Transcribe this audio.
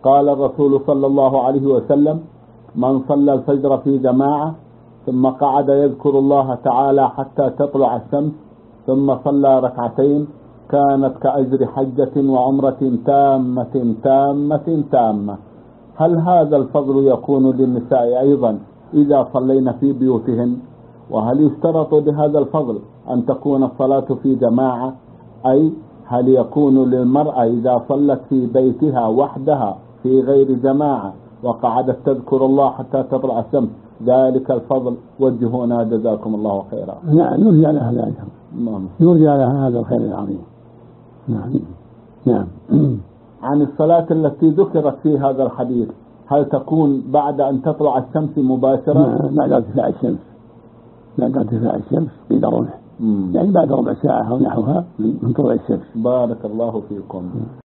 قال الرسول صلى الله عليه وسلم: من صلى الفجر في جماعة ثم قعد يذكر الله تعالى حتى تطلع الشمس ثم صلى ركعتين كانت كأجر حجة وعمرة تامة تامة تامة. هل هذا الفضل يكون للنساء أيضا إذا صلينا في بيوتهن؟ وهل يشترط لهذا الفضل أن تكون الصلاة في جماعة؟ أي هل يكون للمرأة إذا صلت في بيتها وحدها في غير جماعة وقعدت تذكر الله حتى تطلع الشمس ذلك الفضل؟ وجهونا جزاكم الله خيرا. نعم، يرجى لها ذلك، يرجى لها هذا الخير العظيم. نعم. عن الصلاة التي ذكرت في هذا الحديث، هل تكون بعد أن تطلع الشمس مباشرة؟ بعد ارتفاع الشمس بدرجة، يعني بعد ربع ساعة أو نحوها من طلوع الشمس. بارك الله فيكم.